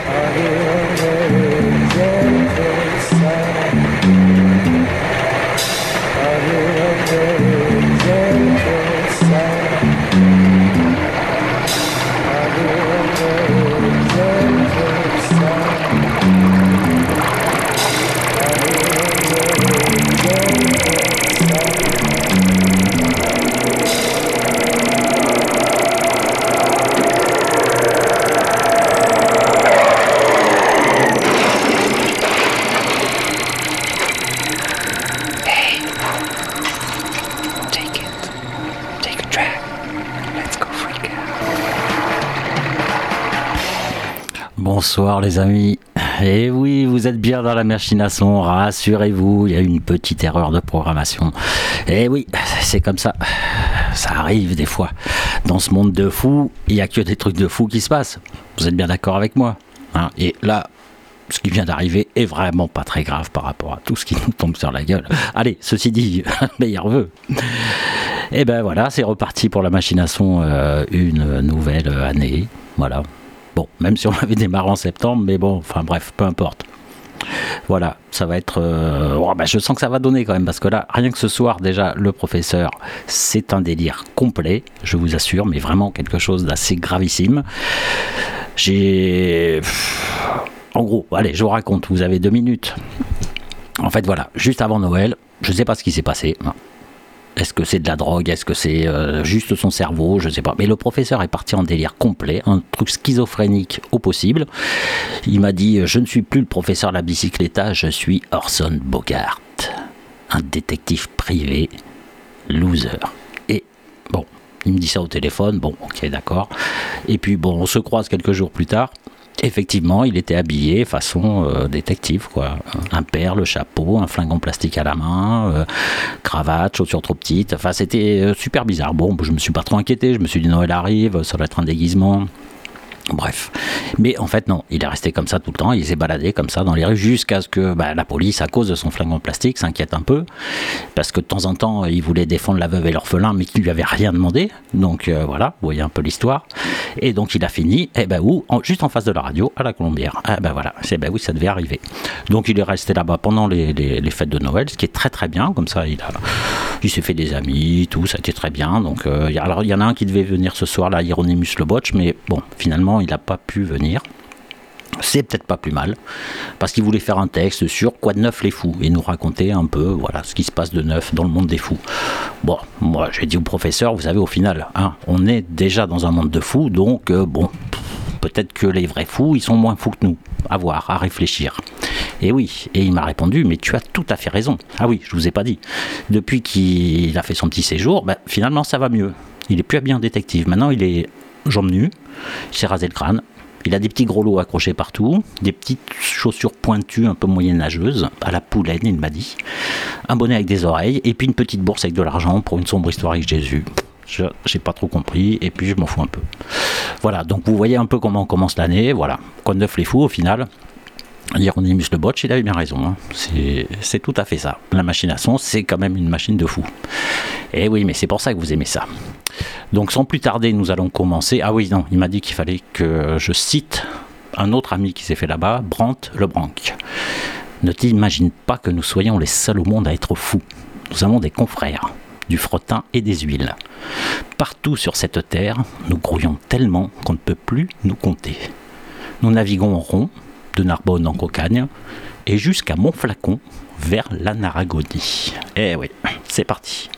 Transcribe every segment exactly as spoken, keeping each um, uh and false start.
Bonsoir les amis, et oui vous êtes bien dans la machination, rassurez-vous, il y a une petite erreur de programmation, et oui c'est comme ça, ça arrive des fois, dans ce monde de fous, il n'y a que des trucs de fous qui se passent, vous êtes bien d'accord avec moi, hein? Et là ce qui vient d'arriver est vraiment pas très grave par rapport à tout ce qui nous tombe sur la gueule. Allez, ceci dit, meilleur vœu. Et ben voilà, c'est reparti pour la machination, euh, une nouvelle année, voilà. Bon, même si on avait démarré en septembre, mais bon, enfin bref, peu importe. Voilà, ça va être... Euh, oh, bah, je sens que ça va donner quand même, parce que là, rien que ce soir, déjà, le professeur, c'est un délire complet, je vous assure, mais vraiment quelque chose d'assez gravissime. J'ai... En gros, allez, je vous raconte, vous avez deux minutes. En fait, voilà, juste avant Noël, je ne sais pas ce qui s'est passé. Est-ce que c'est de la drogue? Est-ce que c'est euh, juste son cerveau? Je ne sais pas. Mais le professeur est parti en délire complet, un truc schizophrénique au possible. Il m'a dit, je ne suis plus le professeur de la bicycletta, je suis Orson Bogart, un détective privé, loser. Et bon, il me dit ça au téléphone, bon, ok, d'accord. Et puis bon, on se croise quelques jours plus tard. Effectivement, il était habillé façon euh, détective, quoi. Un perle, chapeau, un flingue en plastique à la main, euh, cravate, chaussures trop petites. Enfin, c'était euh, super bizarre. Bon, je me suis pas trop inquiété. Je me suis dit, Noël arrive, ça doit être un déguisement. Bref. Mais en fait, non. Il est resté comme ça tout le temps. Il s'est baladé comme ça dans les rues jusqu'à ce que bah, la police, à cause de son flingue en plastique, s'inquiète un peu. Parce que de temps en temps, il voulait défendre la veuve et l'orphelin, mais qu'il lui avait rien demandé. Donc euh, voilà, vous voyez un peu l'histoire. Et donc il a fini, eh ben où en, juste en face de la radio, à la Colombière. Ah ben voilà, c'est ben oui, ça devait arriver. Donc il est resté là-bas pendant les, les, les fêtes de Noël, ce qui est très très bien. Comme ça, il a, il s'est fait des amis, tout, ça a été très bien. Donc euh, y a, alors il y en a un qui devait venir ce soir, là, Hieronymus Le Botch, mais bon, finalement il n'a pas pu venir. C'est peut-être pas plus mal, parce qu'il voulait faire un texte sur quoi de neuf les fous, et nous raconter un peu voilà, ce qui se passe de neuf dans le monde des fous. Bon, moi j'ai dit au professeur, vous savez, au final, hein, on est déjà dans un monde de fous, donc euh, bon, peut-être que les vrais fous, ils sont moins fous que nous, à voir, à réfléchir. Et oui, et il m'a répondu, mais tu as tout à fait raison. Ah oui, je vous ai pas dit. Depuis qu'il a fait son petit séjour, bah, finalement ça va mieux. Il est plus habillé en détective, maintenant il est jambes nues, il s'est rasé le crâne. Il a des petits gros lots accrochés partout, des petites chaussures pointues un peu moyenâgeuses, à la poulaine, il m'a dit, un bonnet avec des oreilles, et puis une petite bourse avec de l'argent pour une sombre histoire avec Jésus. Je n'ai pas trop compris, et puis je m'en fous un peu. Voilà, donc vous voyez un peu comment on commence l'année, voilà. Quoi de neuf les fous, au final. Hieronymus Le Botch, il avait bien raison, hein. c'est, c'est tout à fait ça. La machination, c'est quand même une machine de fou. Et oui, mais c'est pour ça que vous aimez ça. Donc sans plus tarder, nous allons commencer. Ah oui, non, il m'a dit qu'il fallait que je cite un autre ami qui s'est fait là-bas, Brandt Lebranc. Ne t'imagine pas que nous soyons les seuls au monde à être fous. Nous avons des confrères, du frottin et des huiles. Partout sur cette terre, nous grouillons tellement qu'on ne peut plus nous compter. Nous naviguons en rond, de Narbonne en Cocagne, et jusqu'à Montflacon, vers l'Anaragonie. Eh oui, c'est parti.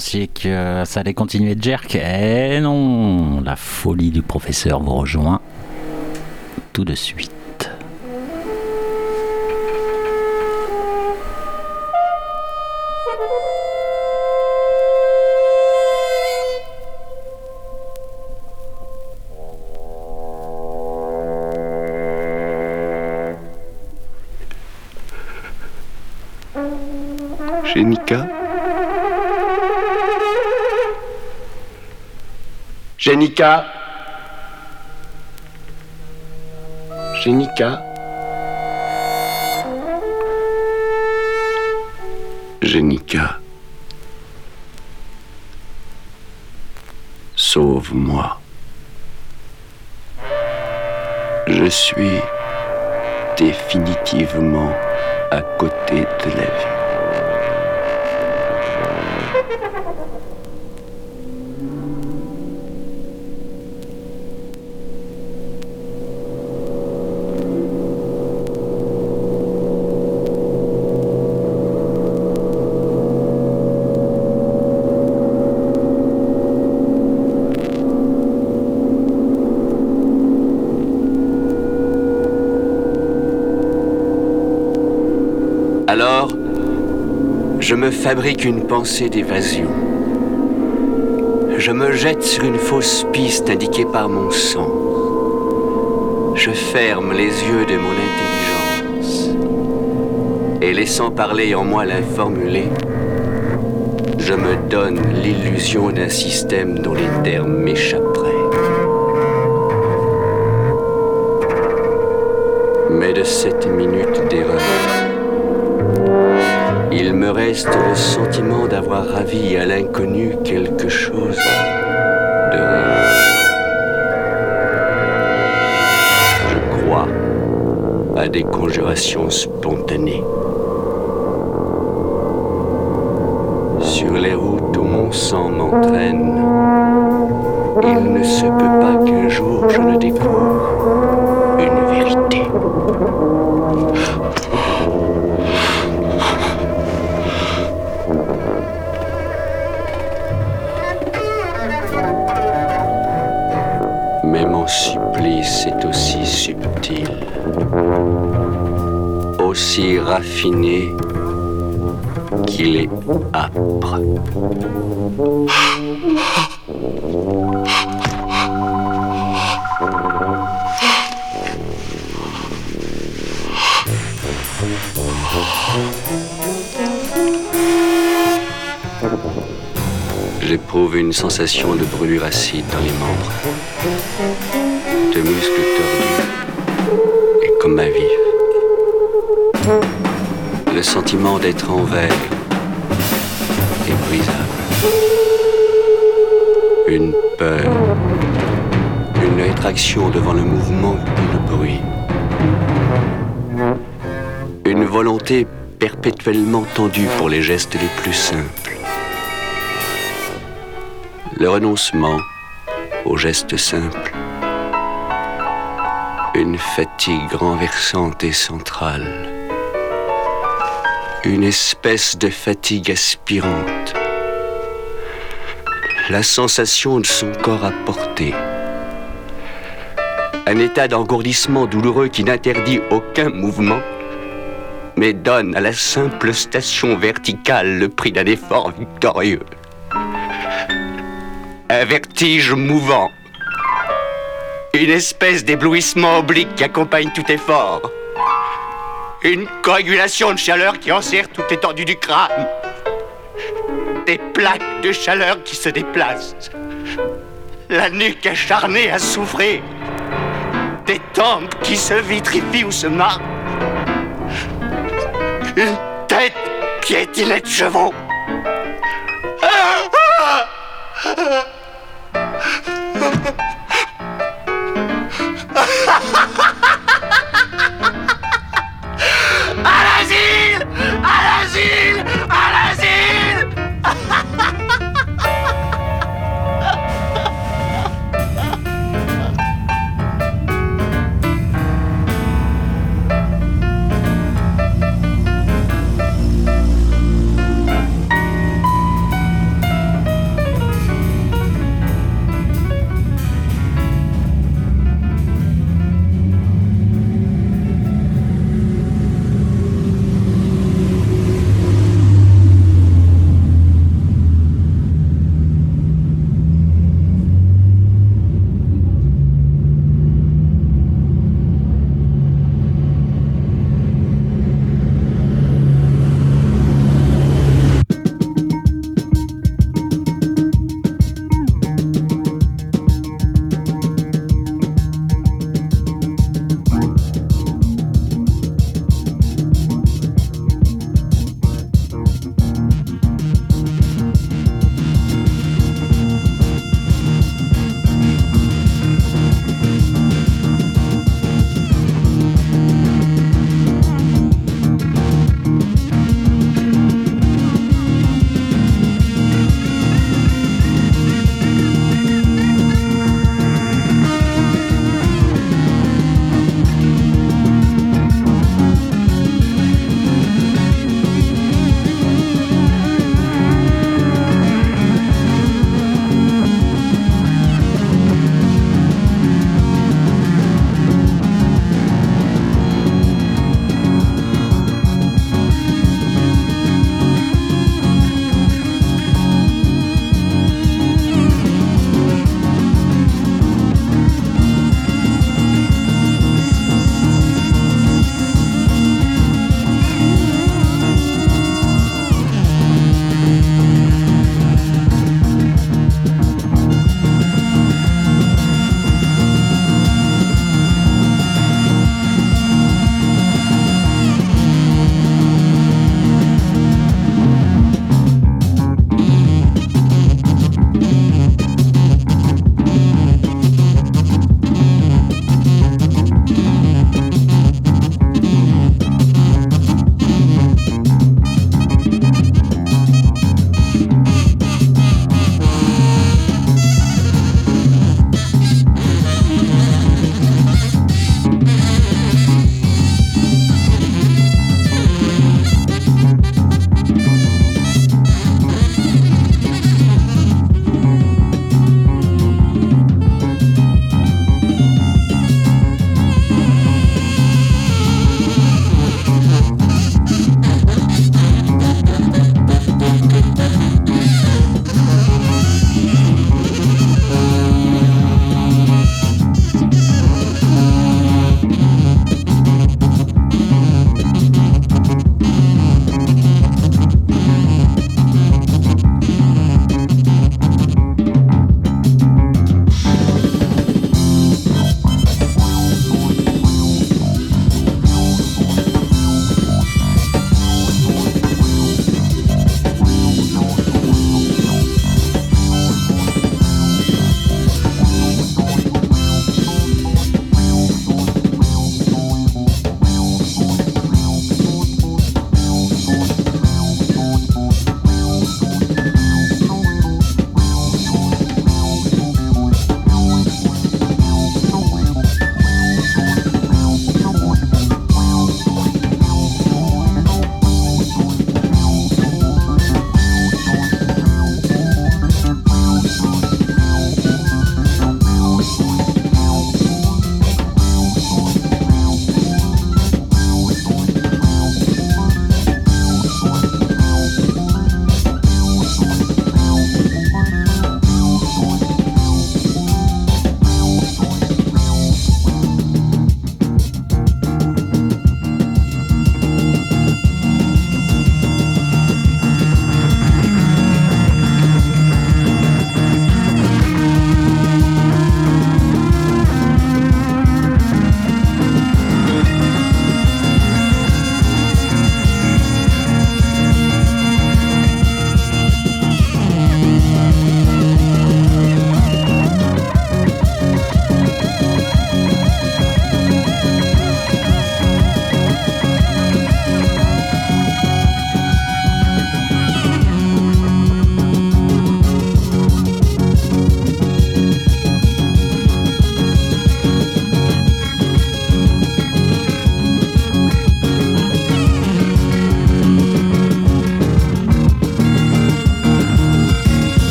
pensiez que ça allait continuer de jerk. Eh non, la folie du professeur vous rejoint tout de suite. Jenica Jenica Jenica Jenica Sauve-moi. Je suis définitivement à côté de la vie. Alors, je me fabrique une pensée d'évasion. Je me jette sur une fausse piste indiquée par mon sang. Je ferme les yeux de mon intelligence. Et laissant parler en moi l'informulé, je me donne l'illusion d'un système dont les termes m'échapperaient. Mais de cette minute d'erreur, il me reste le sentiment d'avoir ravi à l'inconnu quelque chose de réel. Je crois à des conjurations spontanées. Sur les routes où mon sang m'entraîne, il ne se peut pas qu'un jour je ne découvre une vérité. Mais mon supplice est aussi subtil, aussi raffiné qu'il est âpre. J'éprouve une sensation de brûlure acide dans les membres, de muscles tordus et comme à vif. Le sentiment d'être en verre est brisable. Une peur, une rétraction devant le mouvement et le bruit. Une volonté perpétuellement tendue pour les gestes les plus simples. Le renoncement aux gestes simples. Une fatigue renversante et centrale. Une espèce de fatigue aspirante. La sensation de son corps à portée. Un état d'engourdissement douloureux qui n'interdit aucun mouvement, mais donne à la simple station verticale le prix d'un effort victorieux. Un vertige mouvant. Une espèce d'éblouissement oblique qui accompagne tout effort. Une coagulation de chaleur qui enserre toute l'étendue du crâne. Des plaques de chaleur qui se déplacent. La nuque acharnée à souffrir. Des tempes qui se vitrifient ou se marquent. Une tête piétinée de chevaux. À l'asile! À l'asile! À l'asile!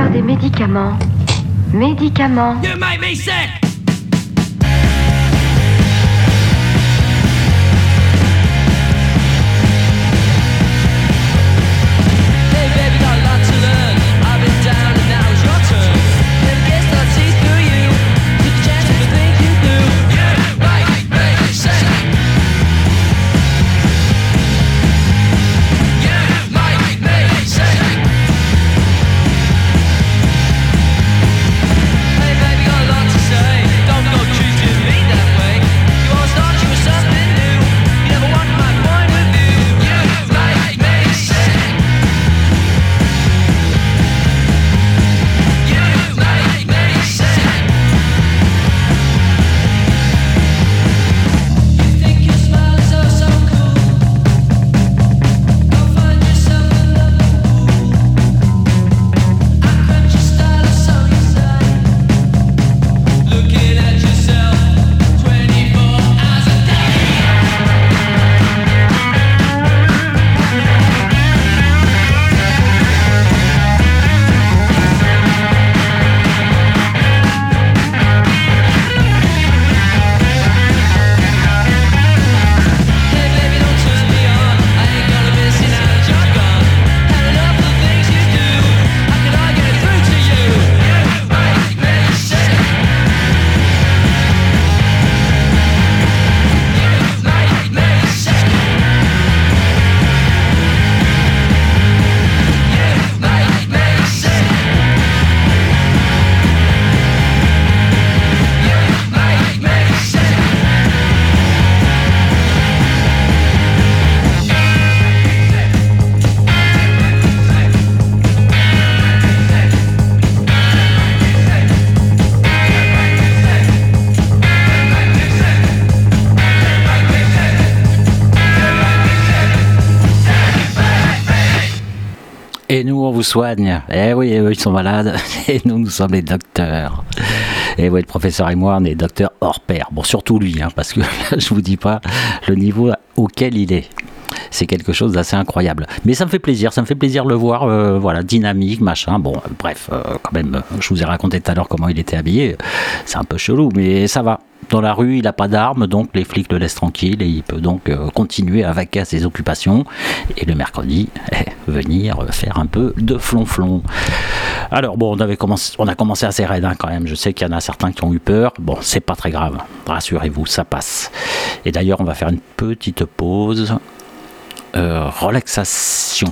faire des médicaments. Médicaments. You make me sick! Et nous, on vous soigne. Eh oui, eux, ils sont malades. Et nous, nous sommes les docteurs. Et oui, le professeur et moi, on est docteurs hors pair. Bon, surtout lui, hein, parce que là, je vous dis pas le niveau auquel il est. C'est quelque chose d'assez incroyable. Mais ça me fait plaisir, ça me fait plaisir de le voir, euh, voilà, dynamique, machin. Bon, euh, bref, euh, quand même, je vous ai raconté tout à l'heure comment il était habillé. C'est un peu chelou, mais ça va. Dans la rue, il n'a pas d'armes, donc les flics le laissent tranquille et il peut donc euh, continuer à vaquer à ses occupations. Et le mercredi, eh, venir faire un peu de flonflon. Alors bon, on, avait commencé, on a commencé assez raide hein, quand même. Je sais qu'il y en a certains qui ont eu peur. Bon, c'est pas très grave. Rassurez-vous, ça passe. Et d'ailleurs, on va faire une petite pause. Euh, relaxation.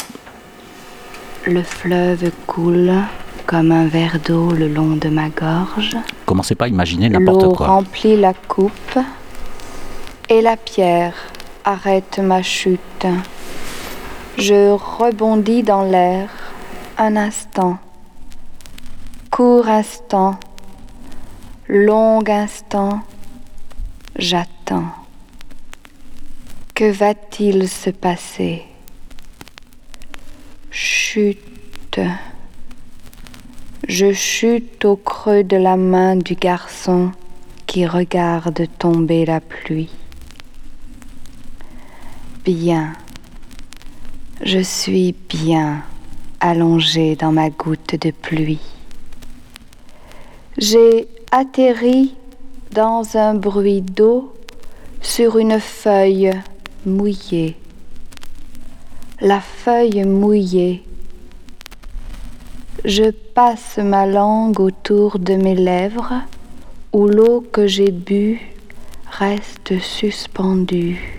Le fleuve coule comme un verre d'eau le long de ma gorge. Commencez pas à imaginer n'importe L'eau quoi. remplit la coupe et la pierre arrête ma chute. Je rebondis dans l'air un instant, court instant, long instant, j'attends. Que va-t-il se passer? Chute. Je chute au creux de la main du garçon qui regarde tomber la pluie. Bien. Je suis bien allongée dans ma goutte de pluie. J'ai atterri dans un bruit d'eau sur une feuille mouillée. La feuille mouillée. Je passe ma langue autour de mes lèvres où l'eau que j'ai bue reste suspendue.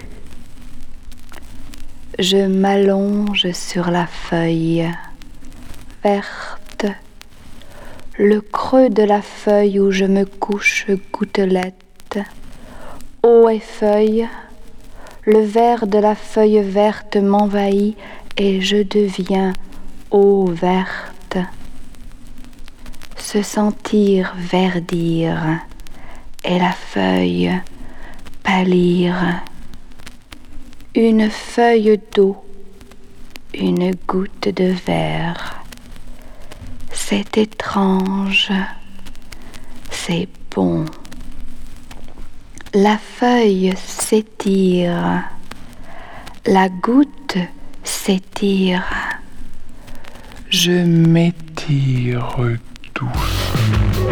Je m'allonge sur la feuille verte, le creux de la feuille où je me couche gouttelette. Eau et feuille, le vert de la feuille verte m'envahit et je deviens eau verte. Se sentir verdir et la feuille pâlir. Une feuille d'eau, une goutte de verre. C'est étrange, c'est bon. La feuille s'étire, la goutte s'étire. Je m'étire. tire doucement.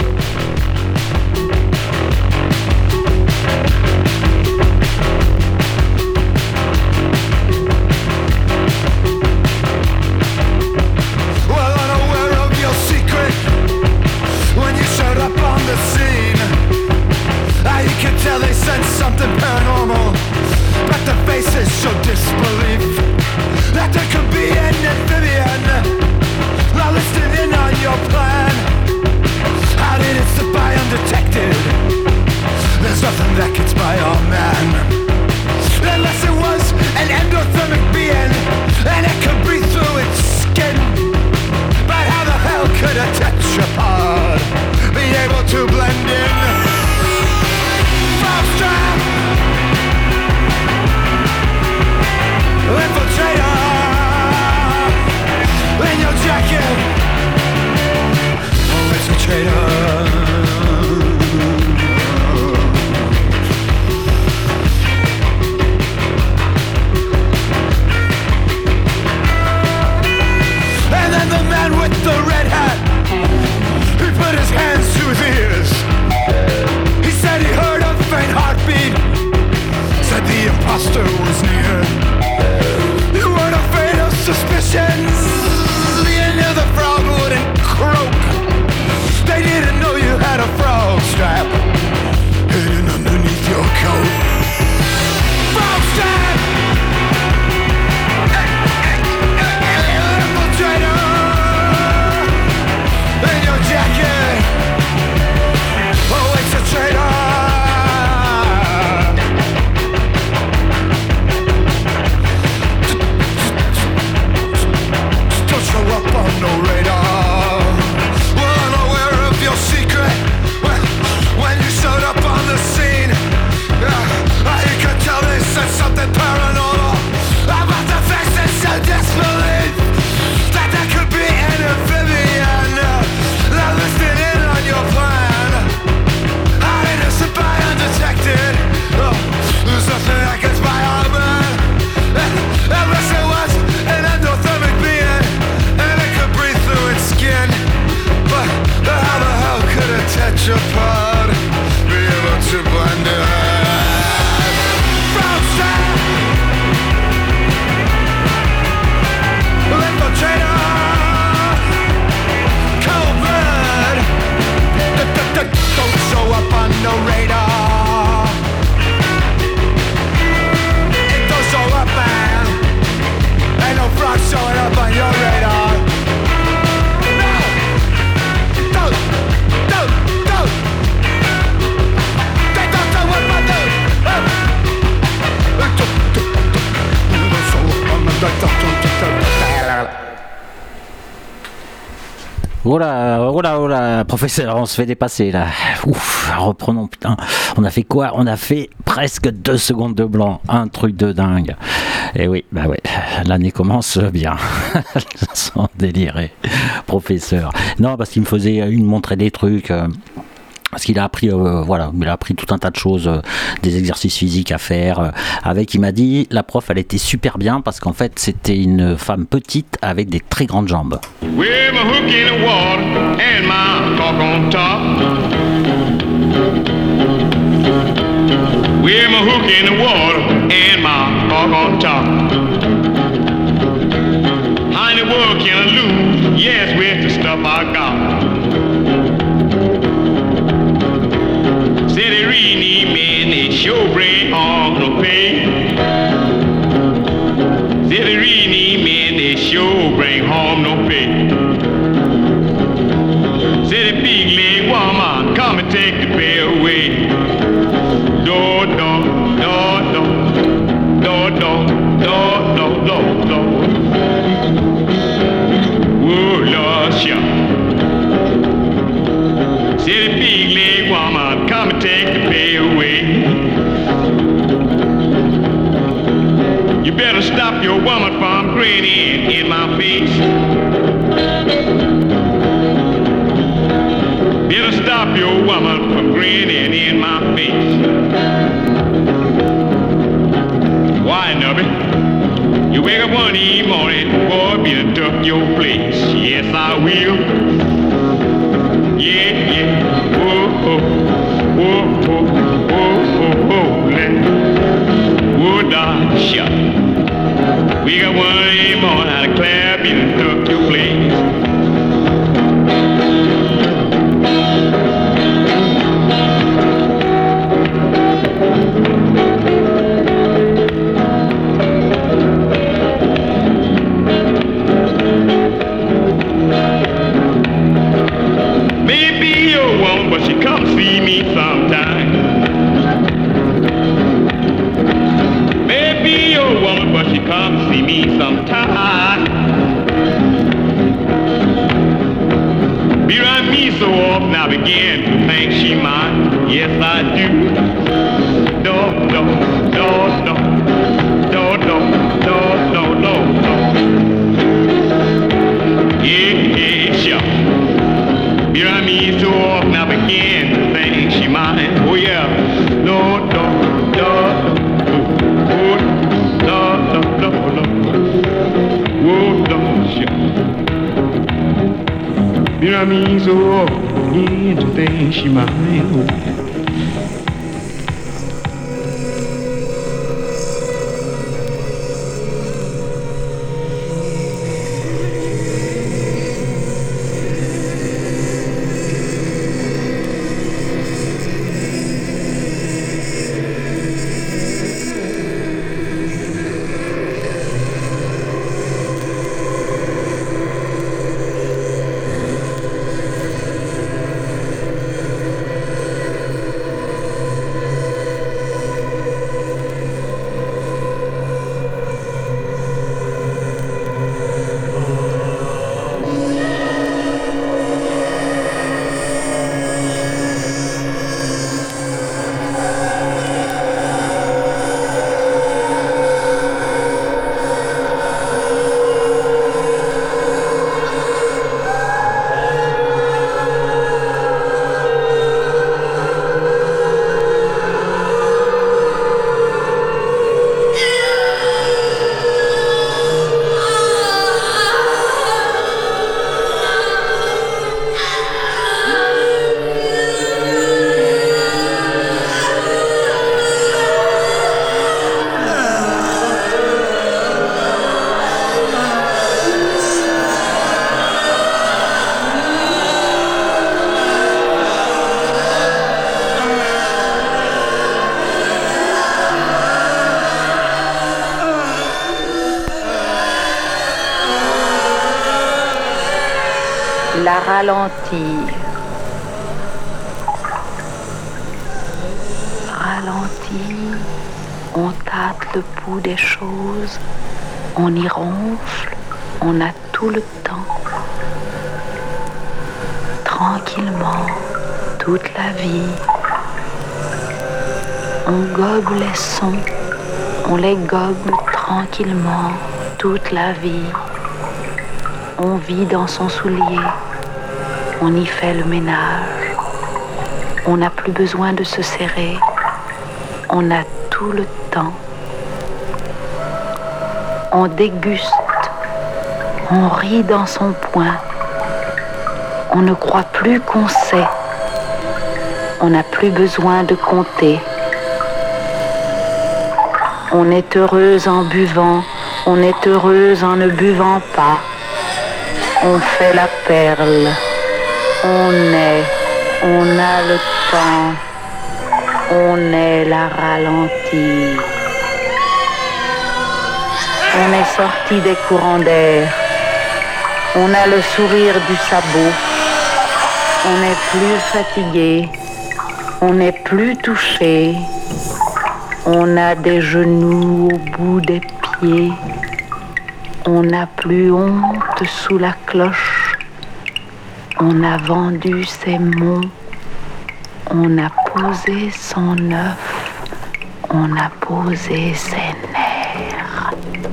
Well, unaware of your secret, when you showed up on the scene, ah, you could tell they sensed something paranormal, but the faces showed disbelief that there could be an amphibian now listening in on your plan. How did it slip by undetected? There's nothing that gets by our man, unless it was an endothermic being and it could breathe through its skin. But how the hell could a tetrapod be able to blend in? Foxtrot! Infiltrator! In your jacket! Oh, it's a traitor! And then the man with the red hat, he put his hands to his ears. He said he heard a faint heartbeat, said the imposter was near. You weren't afraid of suspicions, you knew the frog wouldn't croak. They didn't know you had a frog strap hidden underneath your coat. Frog strap! Infiltrator in your jacket. Oh, it's a traitor. Don't show up on no radar. Well, unaware of your secret. When, when you showed up on the scene, uh, you could tell they said something paranormal about the faces so disbelief that there could be an amphibian that listened in on your plan. How did it slip by undetected? Oh, there's nothing that gets by our man, unless it was an endothermic being and it could breathe through its skin. But how the hell could a tetrapod be able to blend it? Frog strap! Infiltrator! Cold blood! Don't show up on no radar. It don't show up, man. Ain't no frog showing up on your radar. No! Don't! Don't! Don't! They don't know what I do! Don't show up on the radar. Oh là, oh là, oh là, professeur, on se fait dépasser là. Ouf, reprenons, putain. On a fait quoi? On a fait presque deux secondes de blanc. Un truc de dingue. Et oui, bah ouais, l'année commence bien. Sans délirer, professeur. Non, parce qu'il me faisait, il me montrait des trucs. Euh, Parce qu'il a appris, euh, voilà, il a appris tout un tas de choses, euh, des exercices physiques à faire. Euh, avec, il m'a dit, la prof, elle était super bien parce qu'en fait, c'était une femme petite avec des très grandes jambes. With my hook in the water and my cock on top. With my hook in the water and my cock on top. Honey, what can I lose? Yes, with the stuff I got. Said they really need men, they sure bring home no pay. Said they really need men, they sure bring home no pay. Said the big leg woman, come and take the pay away. Do, do, do, do, do, do, do, do, do. Whoa, Lord, shout. Said the big leg woman, come and take the pay away. You better stop your woman from grinning in my face. Better stop your woman from grinning in my face. Why, Nubby? You wake up one morning, boy, be to tuck your place. Yes, I will. Yeah, yeah. Whoa, whoa, whoa, whoa, whoa, whoa, whoa, let. Whoa, darling, shut. We got one more how to clap you and took your place. Maybe you're one, but she come see me sometime. Maybe you're one, but she come see me sometime. Be around me so often I begin to think she mine. Yes, I do. Do, do, do, do, do, do, do, do, do, do. Yeah, yeah, sure. Be around me so often I begin to think she mine. Oh yeah. No, no, no, oh, no, no, no, no. Oh, no, sure. Be around me so often I begin to think she mine. Oh, yeah. La ralentir. Ralentir, on tâte le pouls des choses, on y ronfle, on a tout le temps. Tranquillement, toute la vie. On gobe les sons, on les gobe tranquillement, toute la vie. On vit dans son soulier, on y fait le ménage. On n'a plus besoin de se serrer, on a tout le temps. On déguste, on rit dans son poing. On ne croit plus qu'on sait, on n'a plus besoin de compter. On est heureuse en buvant, on est heureuse en ne buvant pas. On fait la perle, on est, on a le temps, on est la ralentie. On est sorti des courants d'air, on a le sourire du sabot, on n'est plus fatigué, on n'est plus touché, on a des genoux au bout des pieds. On n'a plus honte sous la cloche, on a vendu ses mots, on a posé son œuf, on a posé ses nerfs.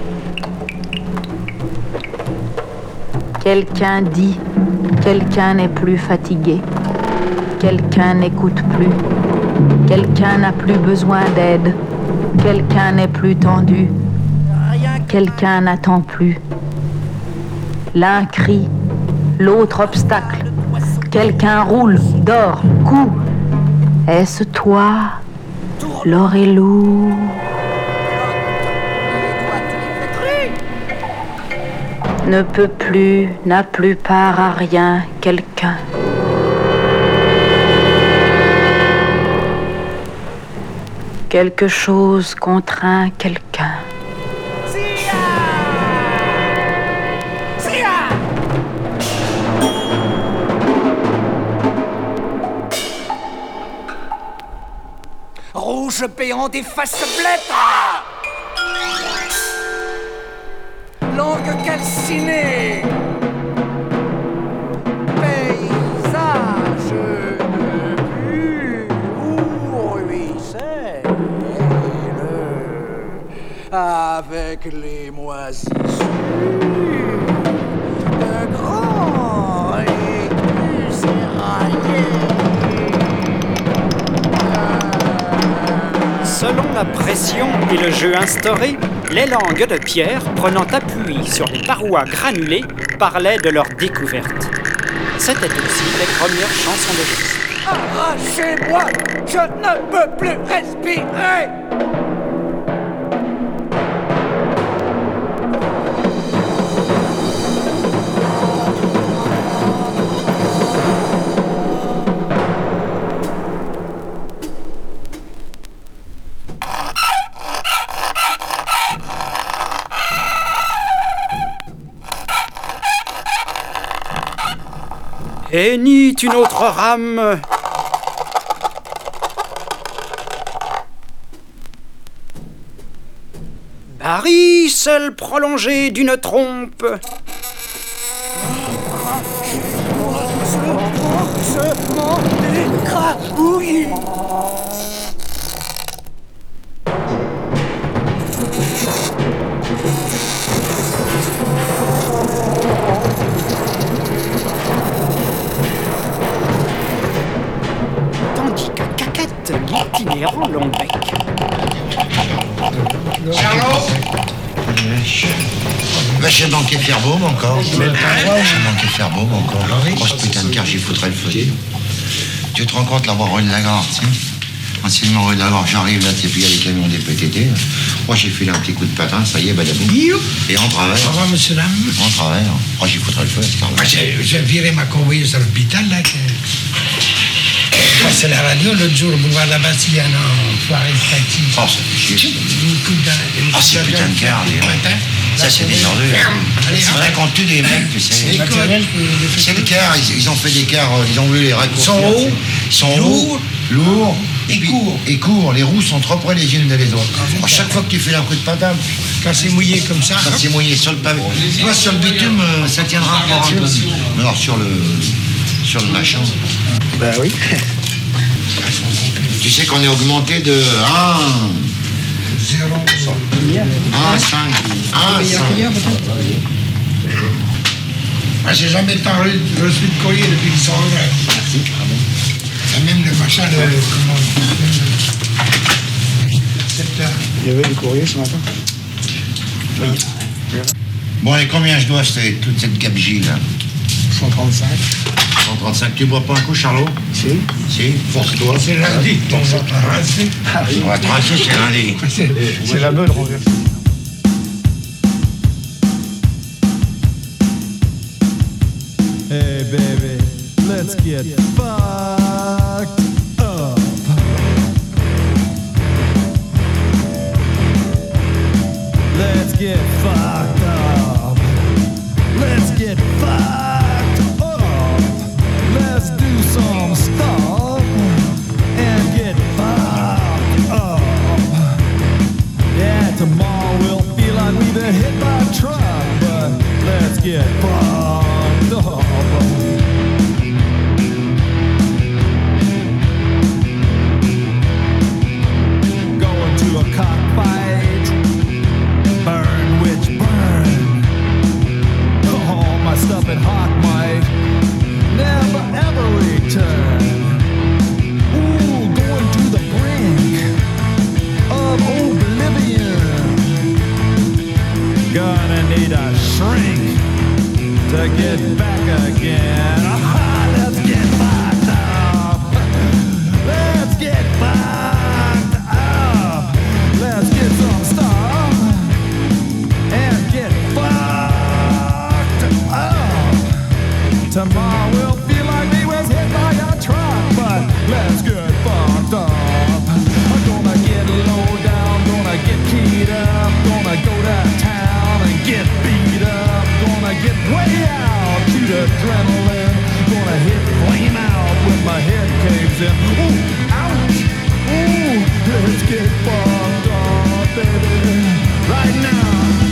Quelqu'un dit, quelqu'un n'est plus fatigué, quelqu'un n'écoute plus, quelqu'un n'a plus besoin d'aide, quelqu'un n'est plus tendu. Quelqu'un n'attend plus. L'un crie, l'autre obstacle. Quelqu'un roule, dort, coud. Est-ce toi? L'or est lourd. Ne peut plus, n'a plus part à rien, quelqu'un. Quelque chose contraint quelqu'un. Rouge péant des faces blettes. Langue calcinée. Paysage nu où ruisselle avec les moisissures de grands écus éraillés. Selon la pression et le jeu instauré, les langues de pierre, prenant appui sur les parois granulées, parlaient de leur découverte. C'était aussi les premières chansons de Shakespeare. Arrachez-moi, je ne peux plus respirer. Et ni une autre rame. Barry, seul prolongé d'une trompe. Tandis que Caquette, l'itinérant long bec. Charlot Va chez Banquet Fairbaume encore. Chez Banquet Fairbaume encore. Oh, ce putain de car, j'y foutrais le feu. Tu te rends compte, là, voir rue de la Gare, tu sais Anciennement rue de la Gare, j'arrive là, tu sais, puis il y a les camions des P T T. Moi, j'ai filé un petit coup de patin, ça y est, badaboum. Et on travaille. Au revoir, monsieur, dame. On travaille. Oh, j'y foutrais le feu, c'est Moi, j'ai j'ai viré ma convoyeuse à l'hôpital, là. Que... C'est la radio, l'autre jour, au boulevard de la Bastille, un an, soirée de taxi. Oh, ça fait chier. Une coupe d'un... Oh, c'est putain de car, les mecs. Ça, c'est des ordures. On raconte-tu des mecs, tu sais. C'est naturel que... C'est le car, ils, ils ont fait des cars, ils ont voulu les raccourcir. Ils sont hauts, ils sont lourds, lourds, et courts. Et courts, les roues sont trop près les unes des autres. À chaque fois que tu fais un coup de patin, quand c'est mouillé comme ça. Quand c'est mouillé sur le pavé. Tu vois, sur le bitume, ça tiendra encore un peu. Mais alors, sur le, sur le machin. Ben oui. Tu sais qu'on est augmenté de un. un, cinq. un, cinq. Moi, j'ai jamais tant reçu de courrier depuis qu'ils sont revenus. Merci. C'est même le machin, le... Comment il y avait du courrier ce matin. Oui. Bon, et combien je dois acheter toute cette gabegie là? cent trente-cinq. cent trente-cinq, tu bois pas un coup, Charlot? Si. Si, force-toi. C'est lundi, on va tracer. On va tracer, c'est lundi. C'est la bonne renverse. Hey baby, let's get fucked up. Let's get fucked up. Let's get fucked up. Let's do some stuff and get fucked up. Yeah, tomorrow we'll feel like we've been hit by a truck, but let's get fucked up. Going to a cockfight, burn witch burn. Oh, my stuff at heart. let's get fucked up. I'm gonna get low down, gonna get keyed up, gonna go to town and get beat up, gonna get way out, shoot adrenaline, gonna hit flame out when my head caves in. Ooh, ouch! Ooh, let's get fucked up, baby, right now.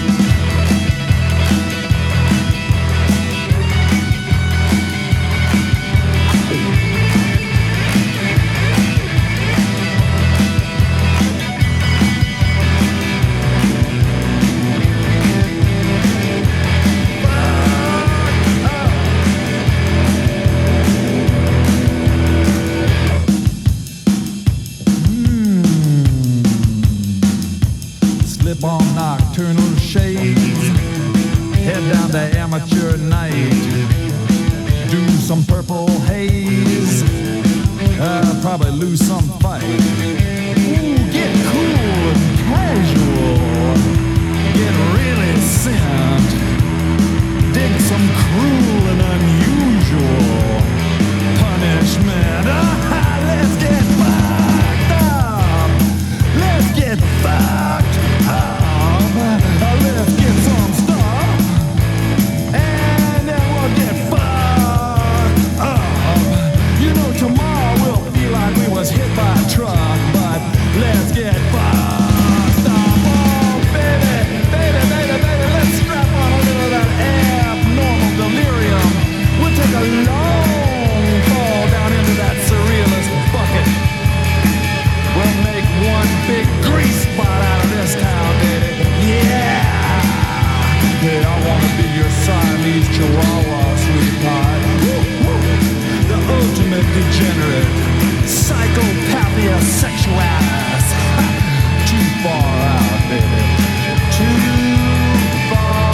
On nocturnal shades, head down to amateur night, do some purple haze, uh, probably lose some fight. Ooh, get cool and casual, get really sent, dig some cruel and unusual punishment. Ah, let's get fucked up, let's get fucked up. Let's get some stuff, and then we'll get fucked up. You know, tomorrow we'll feel like we was hit by a truck, but let's get fucked up. Oh, baby, baby, baby, baby, let's strap on a little of that abnormal delirium. We'll take a long fall down into that surrealist bucket. We'll make one big grease spot out of this town, baby. Yeah! Hey, I wanna be your Siamese Chihuahua, sweetheart. Woo, woo. The ultimate degenerate, psychopathia sexualis. Too far out, baby. Too far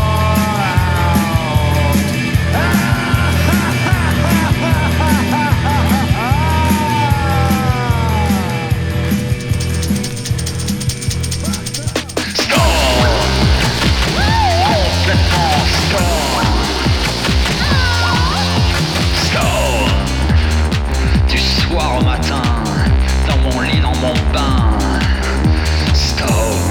out. Du soir au matin, dans mon lit, dans mon bain, Stone.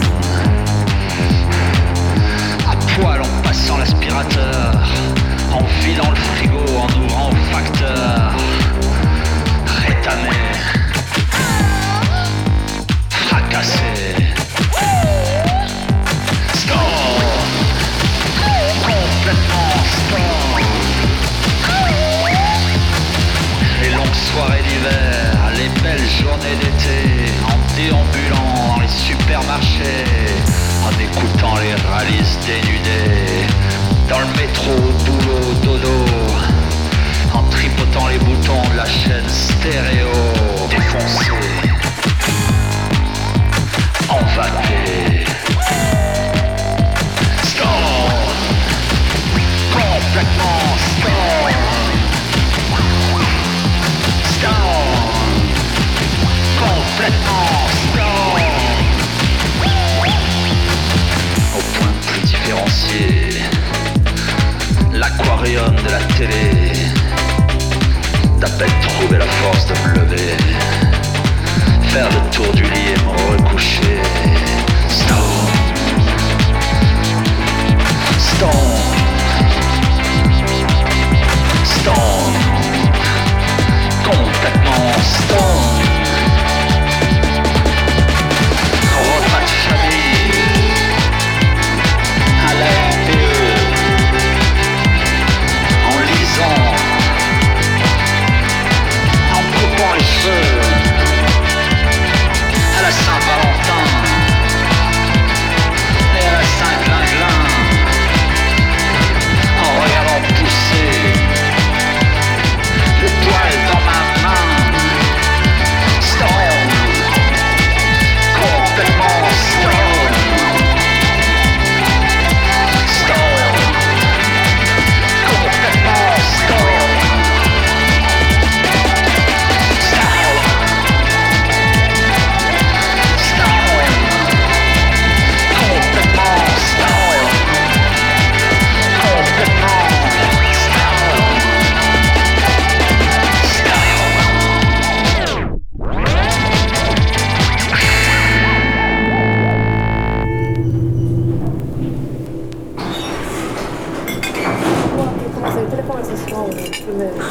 À poil en passant l'aspirateur, en vidant le frigo, en ouvrant au facteur, rétamé, fracassé. Stone, complètement stone. Les longues soirées d'hiver, les belles journées d'été, en déambulant dans les supermarchés, en écoutant les rallyes dénudés, dans le métro, boulot, dodo, en tripotant les boutons de la chaîne stéréo, défoncé, envaté. Stone, complètement stone. Complètement stone. Au point de plus différencier l'aquarium de la télé.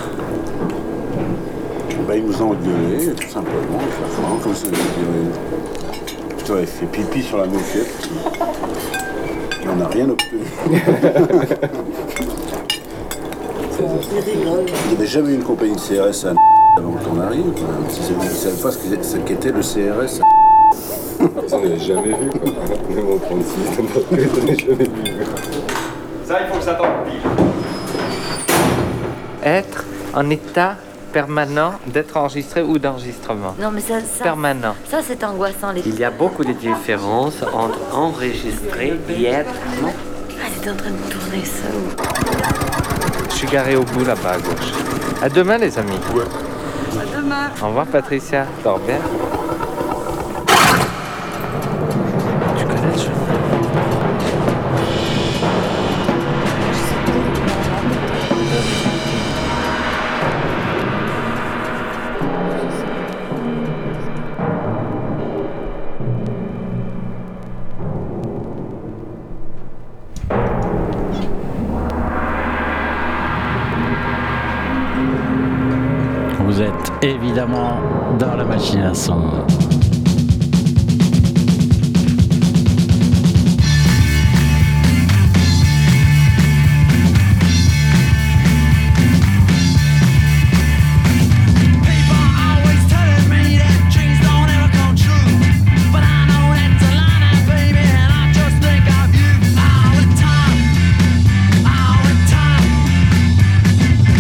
Bah, ils nous ont engueulés, tout simplement, enfin, comme ça, putain, il fait pipi sur la moquette. Et on n'a rien obtenu. Il n'y avait jamais eu une compagnie de C R S à avant qu'on arrive. Si vous ne savez pas ce qu'était le C R S. Ça, on n'avait jamais vu, quoi. Même en trente-six, on n'avait jamais vu. Ça, il faut que ça tombe pile. Être en état permanent d'être enregistré ou d'enregistrement. Non, mais ça, ça permanent. Ça, c'est angoissant. Les... Il y a beaucoup de différences entre enregistrer et être. Non. Ah, elle est en train de tourner ça. Ou... Je suis garé au bout là-bas à gauche. À demain, les amis. Ouais. À demain. Au revoir, Patricia. Dors bien. Tu connais le chemin? Vous êtes évidemment dans la machine à son.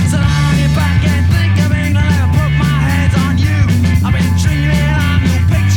I've been dreaming I'm your picture.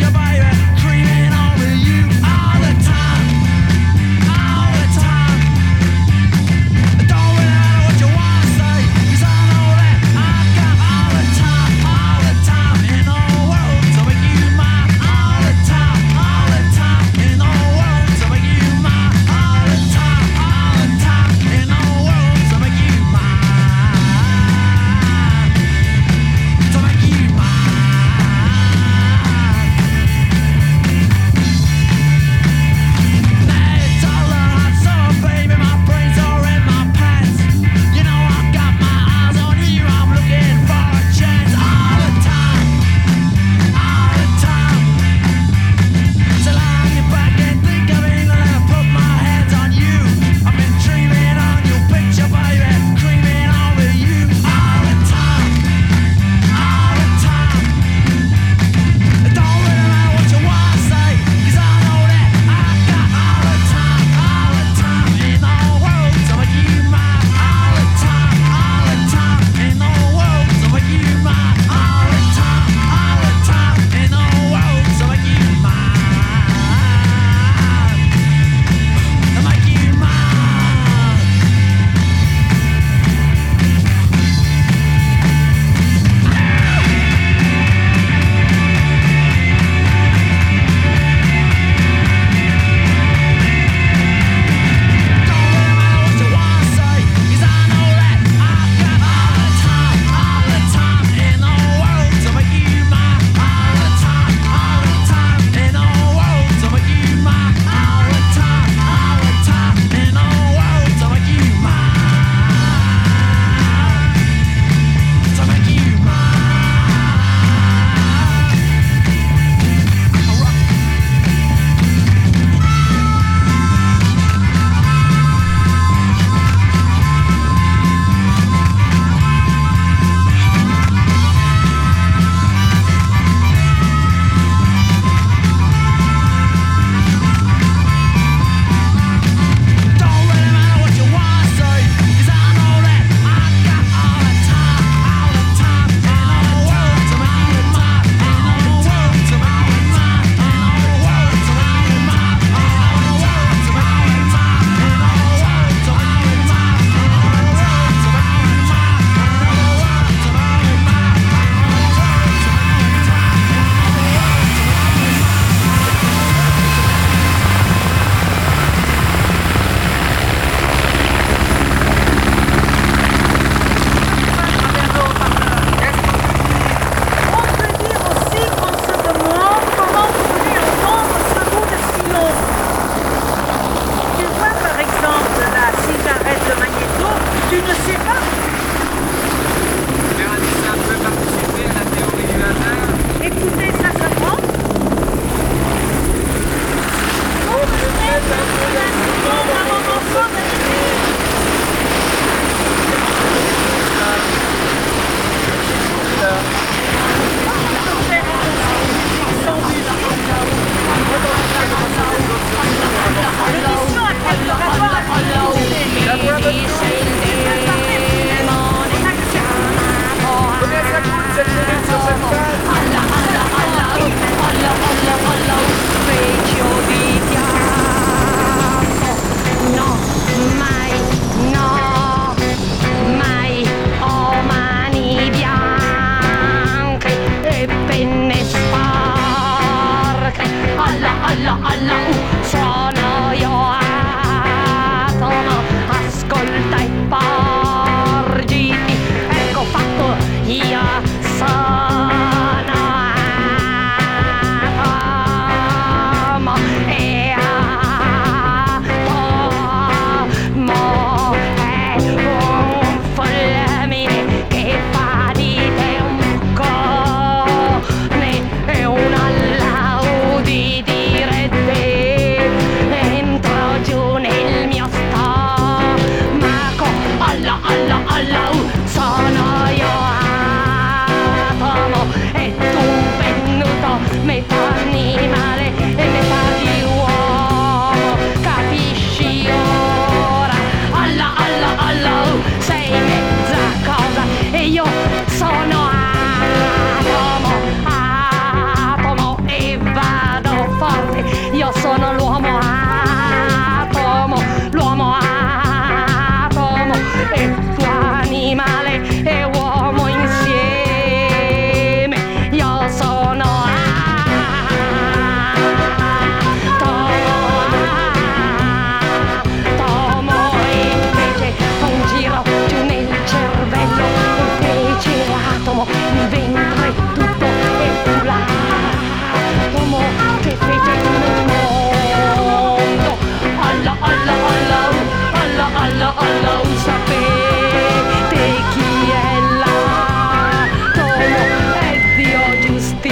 tomo il ventre tutto e fu là, tomo che fece nel mondo. Alla, alla, alla, uh, alla, alla, alla, uh, sapete chi è là? Tomo è Dio giustizia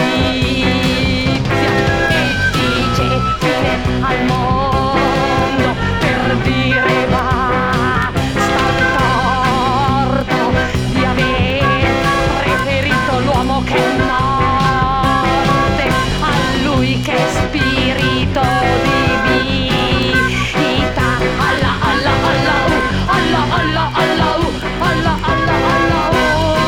e dice fine al mondo per dire va, sta torto di aver preferito l'uomo che è morte a lui che è spirito di vita. Alla, alla, alla, uh, alla, alla, alla, uh, alla, alla, alla, uh.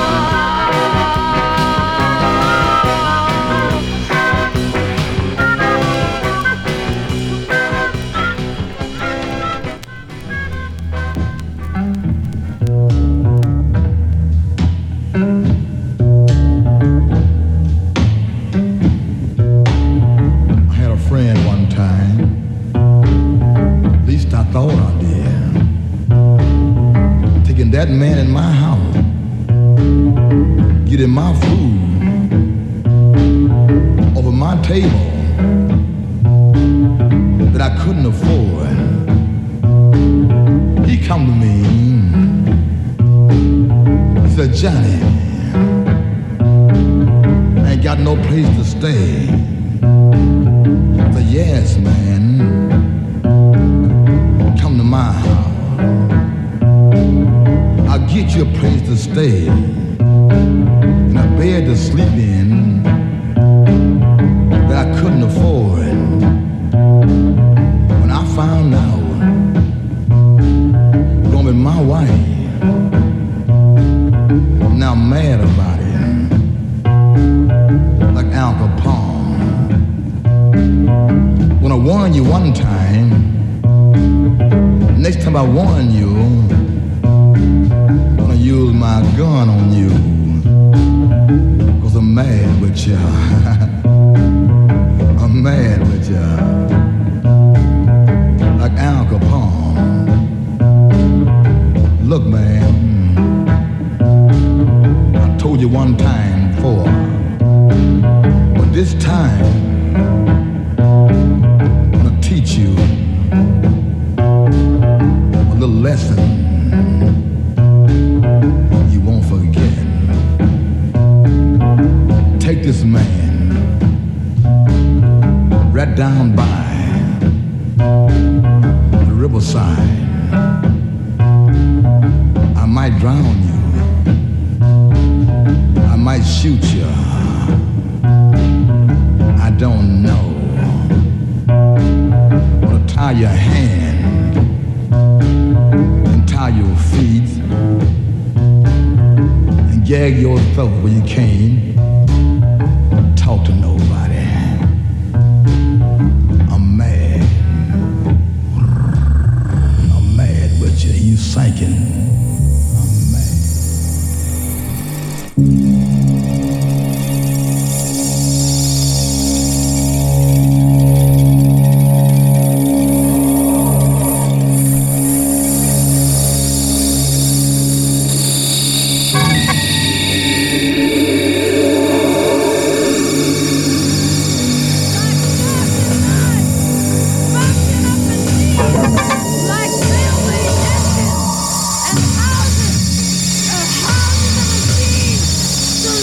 I had a friend one time, at least I thought I did, taking that man in my house, getting my food over my table that I couldn't afford. He come to me, he said, Johnny, I ain't got no place to stay. I said, yes, man, come to my house. I'll get you a place to stay and a bed to sleep in that I couldn't afford. When I found out you're gonna be my wife, now I'm mad about it, like Al Capone. When I warned you one time, next time I warn you, I'm gonna use my gun on you, cause I'm mad with ya. I'm mad with ya, like Al Capone. Look, man, I told you one time before, but this time I'm gonna teach you a little lesson you won't forget. Take this man right down by the riverside. I might drown you, I might shoot you, I don't know. I'm gonna tie your hand and tie your feet and gag your throat where you can't talk to nobody. I'm mad. I'm mad with you. You sinking. Like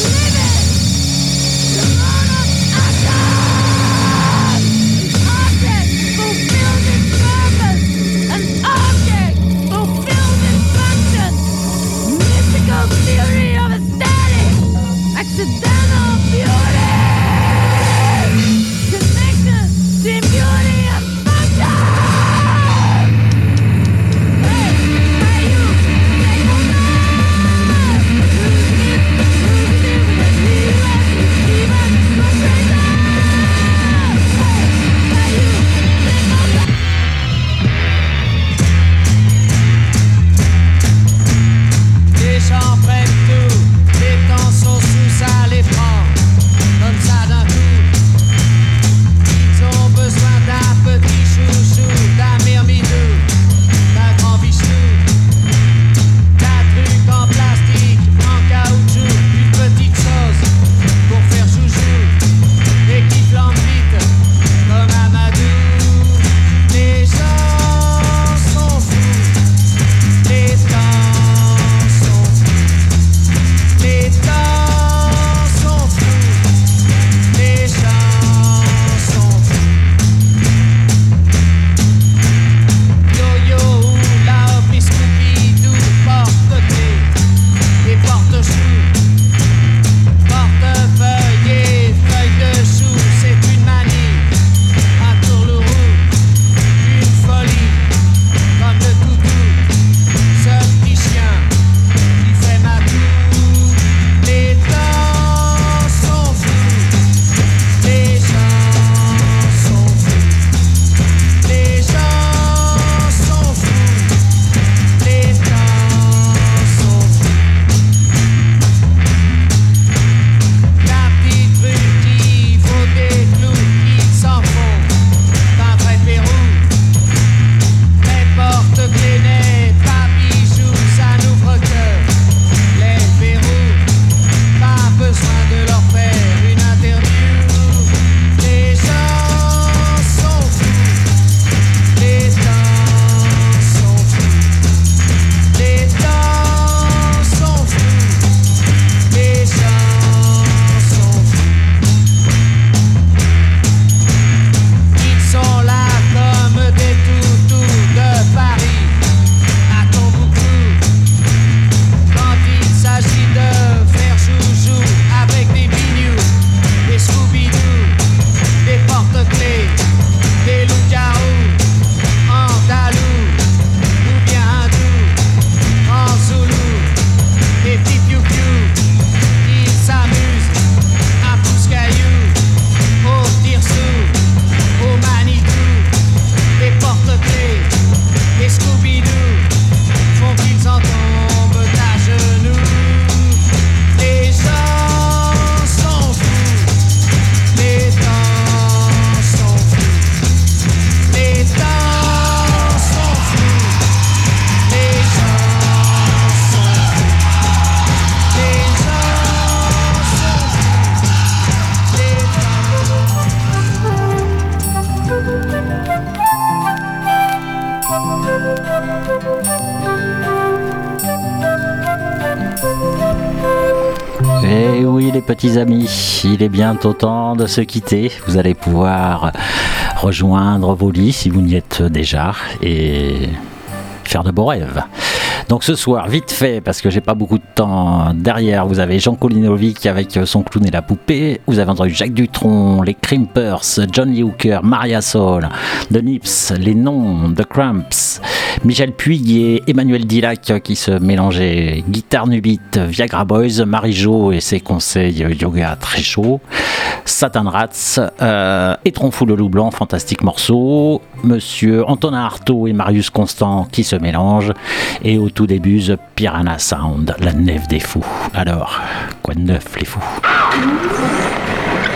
Et oui les petits amis, il est bientôt temps de se quitter. Vous allez pouvoir rejoindre vos lits si vous n'y êtes déjà et faire de beaux rêves. Donc ce soir, vite fait, parce que j'ai pas beaucoup de temps, derrière vous avez Jean Kolinovic avec son clown et la poupée, vous avez entendu Jacques Dutronc, les Crimpers, John Lee Hooker, Maria Soul, The Nips, les Noms, The Cramps, Michel Puig et Emmanuel Dillac qui se mélangeaient, Guitare Nubite, Viagra Boys, Marie-Jo et ses conseils yoga très chauds, Satan Rats, euh, Étron fou le loup blanc, fantastique morceau, Monsieur Antonin Artaud et Marius Constant qui se mélangent, et au tout début The Piranha Sound, la nef des fous. Alors, quoi de neuf les fous?